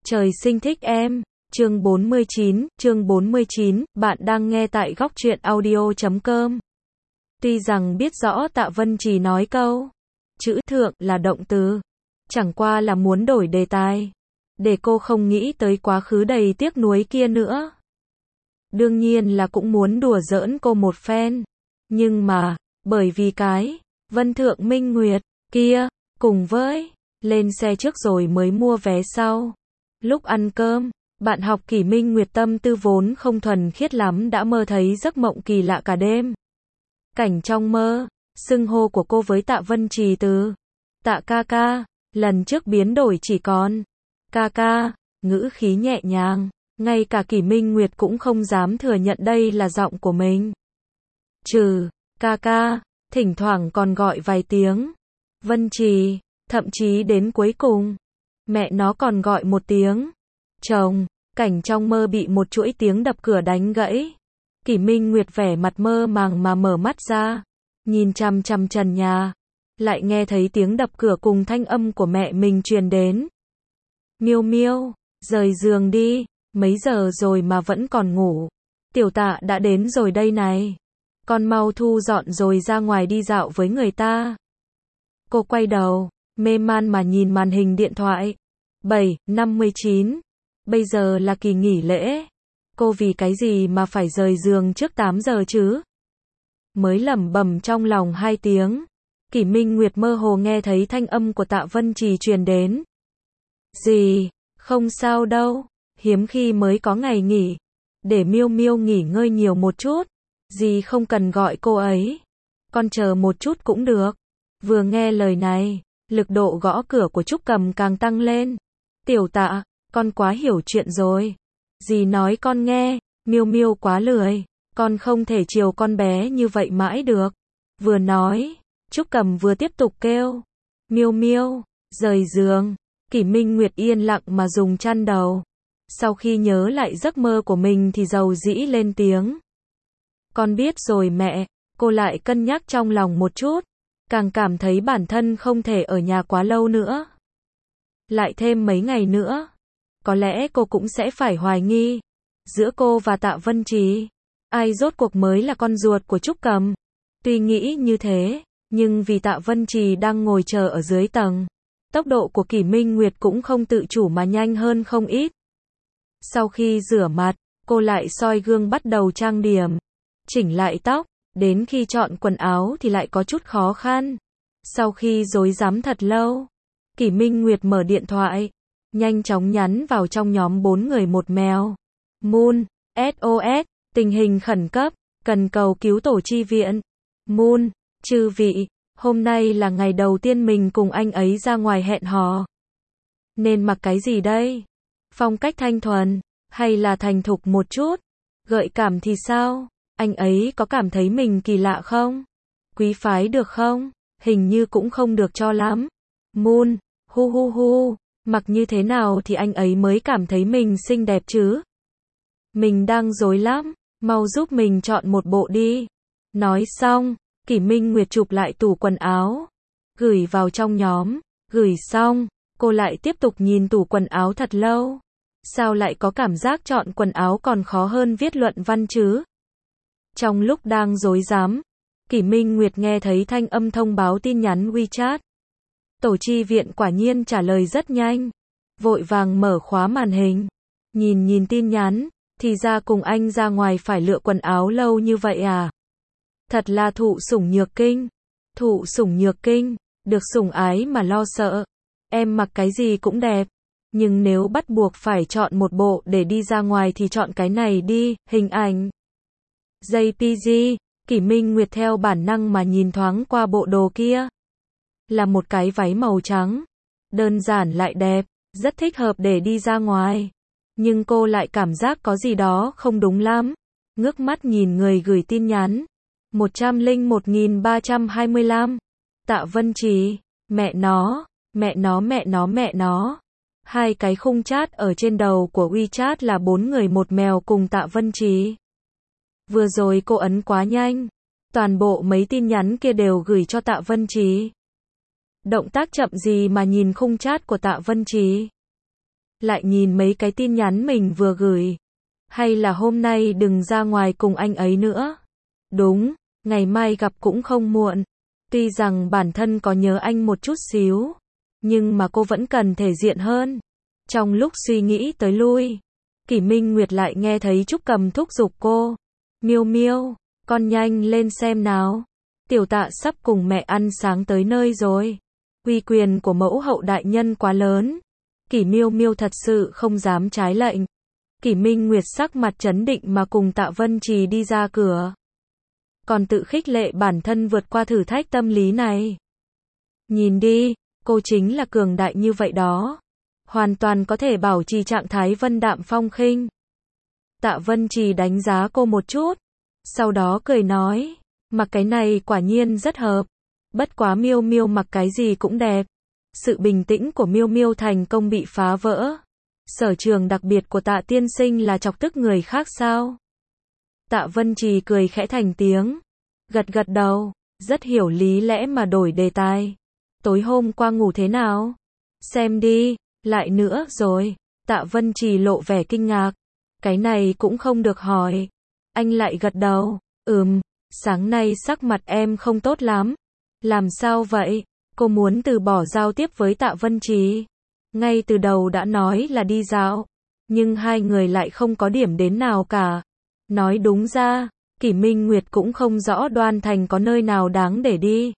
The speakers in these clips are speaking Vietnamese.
Trời sinh thích em. Chương 49, bạn đang nghe tại góc truyện audio.com. Tuy rằng biết rõ Tạ Vân Trì nói câu chữ thượng là động từ, chẳng qua là muốn đổi đề tài, để cô không nghĩ tới quá khứ đầy tiếc nuối kia nữa. Đương nhiên là cũng muốn đùa giỡn cô một phen, nhưng mà, bởi vì cái Vân Thượng Minh Nguyệt kia, cùng với lên xe trước rồi mới mua vé sau. Lúc ăn cơm, bạn học Kỷ Minh Nguyệt tâm tư vốn không thuần khiết lắm đã mơ thấy giấc mộng kỳ lạ cả đêm. Cảnh trong mơ, xưng hô của cô với Tạ Vân Trì từ Tạ ca ca, lần trước biến đổi chỉ còn ca ca, ngữ khí nhẹ nhàng, ngay cả Kỷ Minh Nguyệt cũng không dám thừa nhận đây là giọng của mình. Trừ ca ca, thỉnh thoảng còn gọi vài tiếng Vân Trì, thậm chí đến cuối cùng, mẹ nó còn gọi một tiếng chồng. Cảnh trong mơ bị một chuỗi tiếng đập cửa đánh gãy. Kỷ Minh Nguyệt vẻ mặt mơ màng mà mở mắt ra, nhìn chằm chằm trần nhà, lại nghe thấy tiếng đập cửa cùng thanh âm của mẹ mình truyền đến. Miêu Miêu, rời giường đi, mấy giờ rồi mà vẫn còn ngủ. Tiểu Tạ đã đến rồi đây này. Con mau thu dọn rồi ra ngoài đi dạo với người ta. Cô quay đầu, mê man mà nhìn màn hình điện thoại. 7:59. Bây giờ là kỳ nghỉ lễ. Cô vì cái gì mà phải rời giường trước 8 giờ chứ? Mới lẩm bẩm trong lòng 2 tiếng. Kỷ Minh Nguyệt mơ hồ nghe thấy thanh âm của Tạ Vân Trì truyền đến. Gì? Không sao đâu. Hiếm khi mới có ngày nghỉ. Để Miêu Miêu nghỉ ngơi nhiều một chút. Dì không cần gọi cô ấy. Con chờ một chút cũng được. Vừa nghe lời này, lực độ gõ cửa của Trúc Cầm càng tăng lên. Tiểu Tạ, con quá hiểu chuyện rồi. Dì nói con nghe, Miêu Miêu quá lười, con không thể chiều con bé như vậy mãi được. Vừa nói, Trúc Cầm vừa tiếp tục kêu. Miêu Miêu, rời giường. Kỷ Minh Nguyệt yên lặng mà dùng chăn đầu. Sau khi nhớ lại giấc mơ của mình thì dầu dĩ lên tiếng. Con biết rồi mẹ. Cô lại cân nhắc trong lòng một chút, càng cảm thấy bản thân không thể ở nhà quá lâu nữa. Lại thêm mấy ngày nữa, có lẽ cô cũng sẽ phải hoài nghi. Giữa cô và Tạ Vân Trì, ai rốt cuộc mới là con ruột của Trúc Cầm. Tuy nghĩ như thế, nhưng vì Tạ Vân Trì đang ngồi chờ ở dưới tầng, tốc độ của Kỷ Minh Nguyệt cũng không tự chủ mà nhanh hơn không ít. Sau khi rửa mặt, cô lại soi gương bắt đầu trang điểm, chỉnh lại tóc, đến khi chọn quần áo thì lại có chút khó khăn. Sau khi rối rắm thật lâu, Kỷ Minh Nguyệt mở điện thoại, nhanh chóng nhắn vào trong nhóm 4 người một mèo. Moon, SOS, tình hình khẩn cấp, cần cầu cứu tổ chi viện. Moon, chư vị, hôm nay là ngày đầu tiên mình cùng anh ấy ra ngoài hẹn hò. Nên mặc cái gì đây? Phong cách thanh thuần, hay là thành thục một chút? Gợi cảm thì sao? Anh ấy có cảm thấy mình kỳ lạ không? Quý phái được không? Hình như cũng không được cho lắm. Moon, hu hu hu, mặc như thế nào thì anh ấy mới cảm thấy mình xinh đẹp chứ? Mình đang rối lắm, mau giúp mình chọn một bộ đi. Nói xong, Kỷ Minh Nguyệt chụp lại tủ quần áo, gửi vào trong nhóm. Gửi xong, cô lại tiếp tục nhìn tủ quần áo thật lâu. Sao lại có cảm giác chọn quần áo còn khó hơn viết luận văn chứ? Trong lúc đang rối rắm, Kỷ Minh Nguyệt nghe thấy thanh âm thông báo tin nhắn WeChat. Tổ chi viện quả nhiên trả lời rất nhanh. Vội vàng mở khóa màn hình. Nhìn tin nhắn, thì ra cùng anh ra ngoài phải lựa quần áo lâu như vậy à? Thật là thụ sủng nhược kinh. Thụ sủng nhược kinh, được sủng ái mà lo sợ. Em mặc cái gì cũng đẹp. Nhưng nếu bắt buộc phải chọn một bộ để đi ra ngoài thì chọn cái này đi, hình ảnh. JPG, Kỷ Minh Nguyệt theo bản năng mà nhìn thoáng qua bộ đồ kia. Là một cái váy màu trắng. Đơn giản lại đẹp, rất thích hợp để đi ra ngoài. Nhưng cô lại cảm giác có gì đó không đúng lắm. Ngước mắt nhìn người gửi tin nhắn. 101.325. Tạ Vân Trì. Mẹ nó. Hai cái khung chat ở trên đầu của WeChat là 4 người một mèo cùng Tạ Vân Trì. Vừa rồi cô ấn quá nhanh. Toàn bộ mấy tin nhắn kia đều gửi cho Tạ Vân Trì. Động tác chậm gì mà nhìn khung chat của Tạ Vân Trì. lại nhìn mấy cái tin nhắn mình vừa gửi. Hay là hôm nay đừng ra ngoài cùng anh ấy nữa. Đúng, ngày mai gặp cũng không muộn. Tuy rằng bản thân có nhớ anh một chút xíu, nhưng mà cô vẫn cần thể diện hơn. Trong lúc suy nghĩ tới lui, Kỷ Minh Nguyệt lại nghe thấy Trúc Cầm thúc giục cô. Miêu Miêu, con nhanh lên xem nào. Tiểu Tạ sắp cùng mẹ ăn sáng tới nơi rồi. Uy quyền của mẫu hậu đại nhân quá lớn. Kỷ Miêu Miêu thật sự không dám trái lệnh. Kỷ Minh Nguyệt sắc mặt trấn định mà cùng Tạ Vân Trì đi ra cửa. Còn tự khích lệ bản thân vượt qua thử thách tâm lý này. Nhìn đi, cô chính là cường đại như vậy đó. Hoàn toàn có thể bảo trì trạng thái vân đạm phong khinh. Tạ Vân Trì đánh giá cô một chút, sau đó cười nói, mặc cái này quả nhiên rất hợp. Bất quá Miêu Miêu mặc cái gì cũng đẹp. Sự bình tĩnh của Miêu Miêu thành công bị phá vỡ. Sở trường đặc biệt của Tạ tiên sinh là chọc tức người khác sao? Tạ Vân Trì cười khẽ thành tiếng, gật gật đầu, rất hiểu lý lẽ mà đổi đề tài. Tối hôm qua ngủ thế nào? Xem đi, lại nữa rồi. Tạ Vân Trì lộ vẻ kinh ngạc. Cái này cũng không được hỏi. Anh lại gật đầu, sáng nay sắc mặt em không tốt lắm. Làm sao vậy? Cô muốn từ bỏ giao tiếp với Tạ Vân Trì. Ngay từ đầu đã nói là đi dạo, nhưng hai người lại không có điểm đến nào cả. Nói đúng ra, Kỷ Minh Nguyệt cũng không rõ Đoan Thành có nơi nào đáng để đi.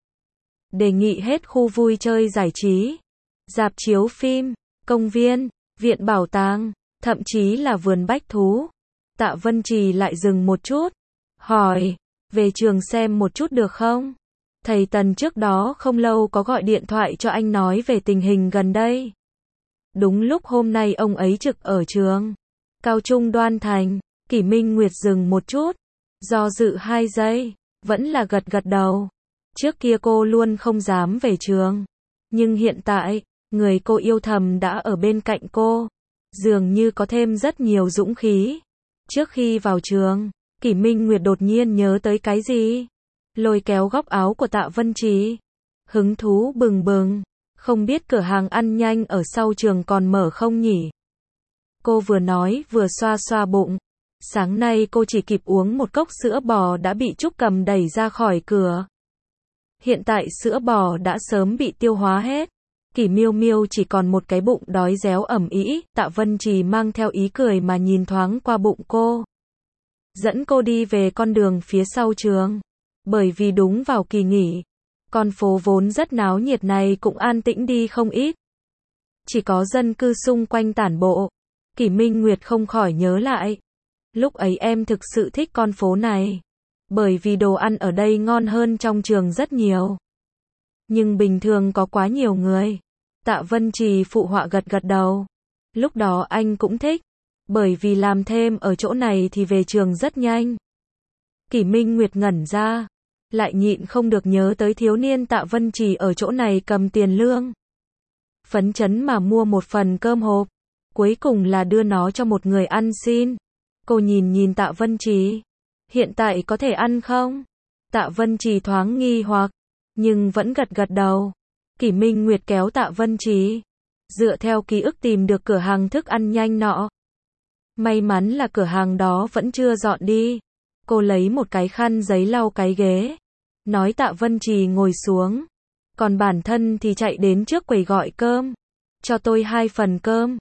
Đề nghị hết khu vui chơi giải trí, rạp chiếu phim, công viên, viện bảo tàng, thậm chí là vườn bách thú. Tạ Vân Trì lại dừng một chút, hỏi, về trường xem một chút được không? Thầy Tần trước đó không lâu có gọi điện thoại cho anh nói về tình hình gần đây. Đúng lúc hôm nay ông ấy trực ở trường Cao Trung Đoan Thành. Kỷ Minh Nguyệt dừng một chút, do dự 2 giây, vẫn là gật gật đầu. Trước kia cô luôn không dám về trường, nhưng hiện tại, người cô yêu thầm đã ở bên cạnh cô, dường như có thêm rất nhiều dũng khí. Trước khi vào trường, Kỷ Minh Nguyệt đột nhiên nhớ tới cái gì, lôi kéo góc áo của Tạ Vân Trì, hứng thú bừng bừng, không biết cửa hàng ăn nhanh ở sau trường còn mở không nhỉ? Cô vừa nói vừa xoa xoa bụng. Sáng nay cô chỉ kịp uống một cốc sữa bò đã bị Trúc Cầm đẩy ra khỏi cửa. Hiện tại sữa bò đã sớm bị tiêu hóa hết. Kỷ Miêu Miêu chỉ còn một cái bụng đói réo ẩm ĩ. Tạ Vân Trì mang theo ý cười mà nhìn thoáng qua bụng cô, dẫn cô đi về con đường phía sau trường. Bởi vì đúng vào kỳ nghỉ, con phố vốn rất náo nhiệt này cũng an tĩnh đi không ít. Chỉ có dân cư xung quanh tản bộ. Kỷ Minh Nguyệt không khỏi nhớ lại. Lúc ấy em thực sự thích con phố này. Bởi vì đồ ăn ở đây ngon hơn trong trường rất nhiều. Nhưng bình thường có quá nhiều người. Tạ Vân Trì phụ họa gật gật đầu. Lúc đó anh cũng thích. Bởi vì làm thêm ở chỗ này thì về trường rất nhanh. Kỷ Minh Nguyệt ngẩn ra. Lại nhịn không được nhớ tới thiếu niên Tạ Vân Trì ở chỗ này cầm tiền lương. Phấn chấn mà mua một phần cơm hộp. Cuối cùng là đưa nó cho một người ăn xin. Cô nhìn Tạ Vân Trì. Hiện tại có thể ăn không? Tạ Vân Trì thoáng nghi hoặc, nhưng vẫn gật gật đầu. Kỷ Minh Nguyệt kéo Tạ Vân Trì, dựa theo ký ức tìm được cửa hàng thức ăn nhanh nọ. May mắn là cửa hàng đó vẫn chưa dọn đi. Cô lấy một cái khăn giấy lau cái ghế, nói Tạ Vân Trì ngồi xuống. Còn bản thân thì chạy đến trước quầy gọi cơm. Cho tôi 2 phần cơm.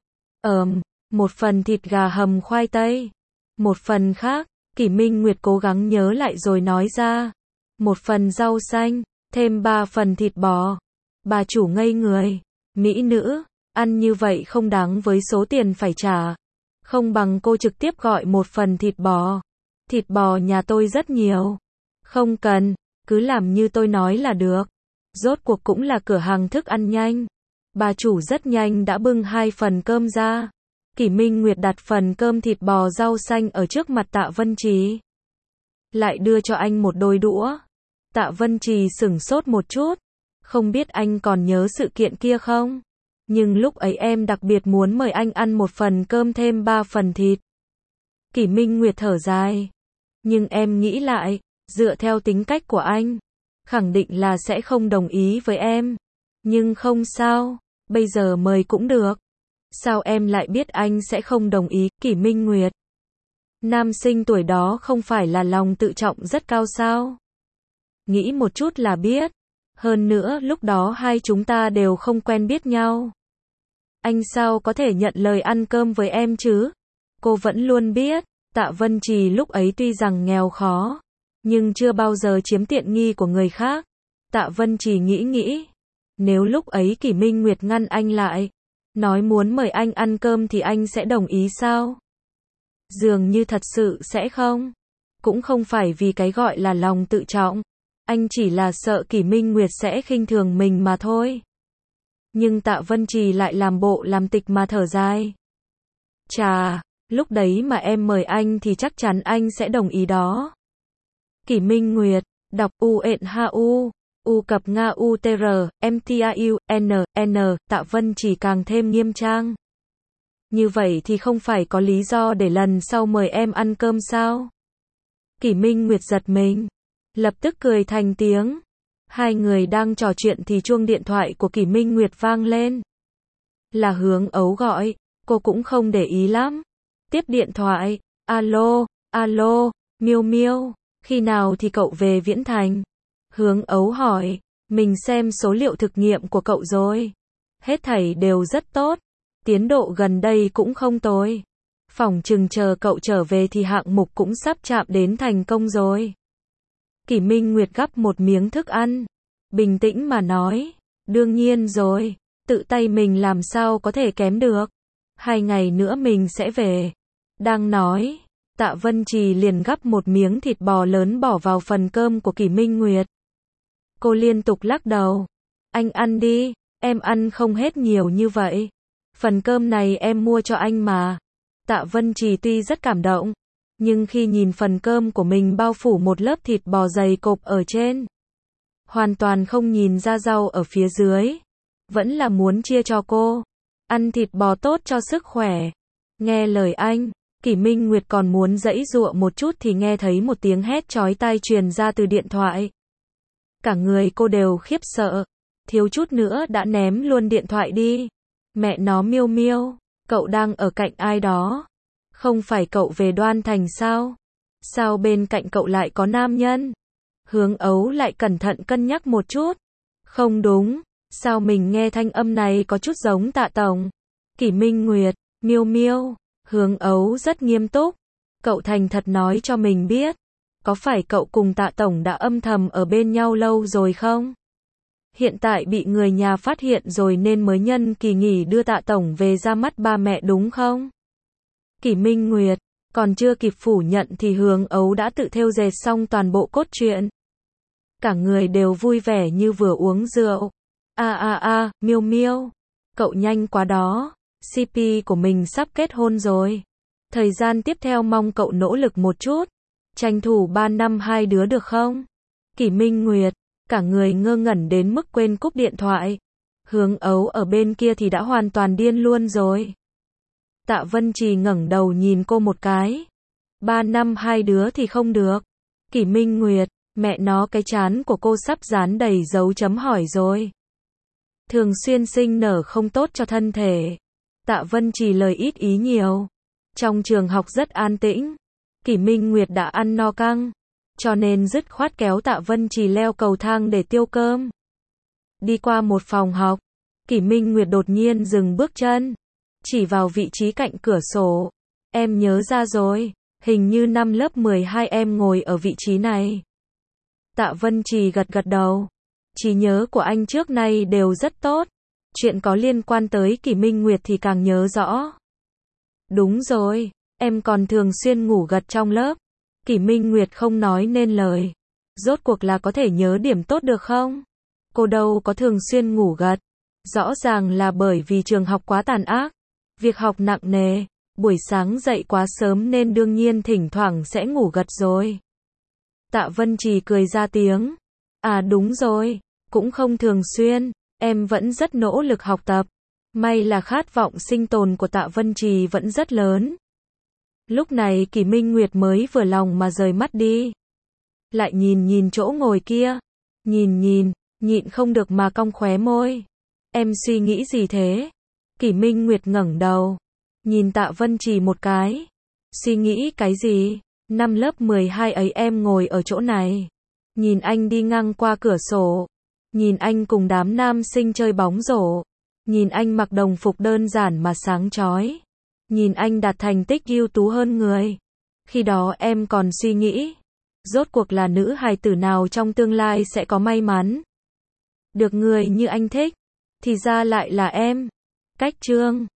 Một phần thịt gà hầm khoai tây. Một phần khác, Kỷ Minh Nguyệt cố gắng nhớ lại rồi nói ra. Một phần rau xanh, thêm 3 phần thịt bò. Bà chủ ngây người. Mỹ nữ, ăn như vậy không đáng với số tiền phải trả. Không bằng cô trực tiếp gọi một phần thịt bò. Thịt bò nhà tôi rất nhiều. Không cần, cứ làm như tôi nói là được. Rốt cuộc cũng là cửa hàng thức ăn nhanh. Bà chủ rất nhanh đã bưng 2 phần cơm ra. Kỷ Minh Nguyệt đặt phần cơm thịt bò rau xanh ở trước mặt Tạ Vân Trì. Lại đưa cho anh một đôi đũa. Tạ Vân Trì sửng sốt một chút. Không biết anh còn nhớ sự kiện kia không? Nhưng lúc ấy em đặc biệt muốn mời anh ăn một phần cơm thêm 3 phần thịt. Kỷ Minh Nguyệt thở dài. Nhưng em nghĩ lại, dựa theo tính cách của anh, khẳng định là sẽ không đồng ý với em. Nhưng không sao, bây giờ mời cũng được. Sao em lại biết anh sẽ không đồng ý, Kỷ Minh Nguyệt? Nam sinh tuổi đó không phải là lòng tự trọng rất cao sao? Nghĩ một chút là biết. Hơn nữa lúc đó hai chúng ta đều không quen biết nhau. Anh sao có thể nhận lời ăn cơm với em chứ? Cô vẫn luôn biết, Tạ Vân Trì lúc ấy tuy rằng nghèo khó, nhưng chưa bao giờ chiếm tiện nghi của người khác. Tạ Vân Trì nghĩ, nếu lúc ấy Kỷ Minh Nguyệt ngăn anh lại, nói muốn mời anh ăn cơm thì anh sẽ đồng ý sao? Dường như thật sự sẽ không. Cũng không phải vì cái gọi là lòng tự trọng. Anh chỉ là sợ Kỷ Minh Nguyệt sẽ khinh thường mình mà thôi. Nhưng Tạ Vân Trì lại làm bộ làm tịch mà thở dài. Chà, lúc đấy mà em mời anh thì chắc chắn anh sẽ đồng ý đó. Kỷ Minh Nguyệt, đọc U cập Nga UTR, MTAU, N, Tạ Vân Trì càng thêm nghiêm trang. Như vậy thì không phải có lý do để lần sau mời em ăn cơm sao? Kỷ Minh Nguyệt giật mình, lập tức cười thành tiếng. Hai người đang trò chuyện thì chuông điện thoại của Kỷ Minh Nguyệt vang lên. Là Hướng Ấu gọi, cô cũng không để ý lắm. Tiếp điện thoại, alo, Miêu Miêu, khi nào thì cậu về Viễn Thành? Hướng Ấu hỏi, mình xem số liệu thực nghiệm của cậu rồi. Hết thảy đều rất tốt, tiến độ gần đây cũng không tồi. Phỏng chừng chờ cậu trở về thì hạng mục cũng sắp chạm đến thành công rồi. Kỷ Minh Nguyệt gắp một miếng thức ăn, bình tĩnh mà nói, đương nhiên rồi, tự tay mình làm sao có thể kém được. 2 ngày nữa mình sẽ về. Đang nói, Tạ Vân Trì liền gắp một miếng thịt bò lớn bỏ vào phần cơm của Kỷ Minh Nguyệt. Cô liên tục lắc đầu. Anh ăn đi, em ăn không hết nhiều như vậy. Phần cơm này em mua cho anh mà. Tạ Vân Trì tuy rất cảm động, nhưng khi nhìn phần cơm của mình bao phủ một lớp thịt bò dày cộp ở trên, hoàn toàn không nhìn ra rau ở phía dưới, vẫn là muốn chia cho cô. Ăn thịt bò tốt cho sức khỏe. Nghe lời anh, Kỷ Minh Nguyệt còn muốn giãy giụa một chút thì nghe thấy một tiếng hét chói tai truyền ra từ điện thoại. Cả người cô đều khiếp sợ, thiếu chút nữa đã ném luôn điện thoại đi. Mẹ nó Miêu Miêu, cậu đang ở cạnh ai đó? Không phải cậu về Đoan Thành sao? Sao bên cạnh cậu lại có nam nhân? Hướng Ấu lại cẩn thận cân nhắc một chút. Không đúng, sao mình nghe thanh âm này có chút giống Tạ Tổng? Kỷ Minh Nguyệt, Miêu Miêu, Hướng Ấu rất nghiêm túc. Cậu thành thật nói cho mình biết, có phải cậu cùng Tạ Tổng đã âm thầm ở bên nhau lâu rồi không? Hiện tại bị người nhà phát hiện rồi nên mới nhân kỳ nghỉ đưa Tạ Tổng về ra mắt ba mẹ đúng không? Kỷ Minh Nguyệt, còn chưa kịp phủ nhận thì Hướng Ấu đã tự thêu dệt xong toàn bộ cốt truyện. Cả người đều vui vẻ như vừa uống rượu. Miêu Miêu, cậu nhanh quá đó, CP của mình sắp kết hôn rồi. Thời gian tiếp theo mong cậu nỗ lực một chút, tranh thủ 3 năm hai đứa được không? Kỷ Minh Nguyệt, cả người ngơ ngẩn đến mức quên cúp điện thoại. Hướng Ấu ở bên kia thì đã hoàn toàn điên luôn rồi. Tạ Vân Trì ngẩng đầu nhìn cô một cái. 3 năm hai đứa thì không được. Kỷ Minh Nguyệt, mẹ nó cái trán của cô sắp dán đầy dấu chấm hỏi rồi. Thường xuyên sinh nở không tốt cho thân thể. Tạ Vân Trì lời ít ý nhiều. Trong trường học rất an tĩnh. Kỷ Minh Nguyệt đã ăn no căng, cho nên dứt khoát kéo Tạ Vân Trì leo cầu thang để tiêu cơm. Đi qua một phòng học, Kỷ Minh Nguyệt đột nhiên dừng bước chân, chỉ vào vị trí cạnh cửa sổ. Em nhớ ra rồi, hình như năm lớp 12 em ngồi ở vị trí này. Tạ Vân Trì gật gật đầu. Trí nhớ của anh trước nay đều rất tốt. Chuyện có liên quan tới Kỷ Minh Nguyệt thì càng nhớ rõ. Đúng rồi, em còn thường xuyên ngủ gật trong lớp. Kỷ Minh Nguyệt không nói nên lời. Rốt cuộc là có thể nhớ điểm tốt được không? Cô đâu có thường xuyên ngủ gật. Rõ ràng là bởi vì trường học quá tàn ác. Việc học nặng nề. Buổi sáng dậy quá sớm nên đương nhiên thỉnh thoảng sẽ ngủ gật rồi. Tạ Vân Trì cười ra tiếng. À đúng rồi, cũng không thường xuyên. Em vẫn rất nỗ lực học tập. May là khát vọng sinh tồn của Tạ Vân Trì vẫn rất lớn. Lúc này Kỷ Minh Nguyệt mới vừa lòng mà rời mắt đi. Lại nhìn chỗ ngồi kia. Nhịn không được mà cong khóe môi. Em suy nghĩ gì thế? Kỷ Minh Nguyệt ngẩng đầu, nhìn Tạ Vân Trì một cái. Suy nghĩ cái gì? Năm lớp 12 ấy em ngồi ở chỗ này. Nhìn anh đi ngang qua cửa sổ. Nhìn anh cùng đám nam sinh chơi bóng rổ. Nhìn anh mặc đồng phục đơn giản mà sáng chói. Nhìn anh đạt thành tích ưu tú hơn người. Khi đó em còn suy nghĩ, rốt cuộc là nữ hài tử nào trong tương lai sẽ có may mắn được người như anh thích, thì ra lại là em. Cách chương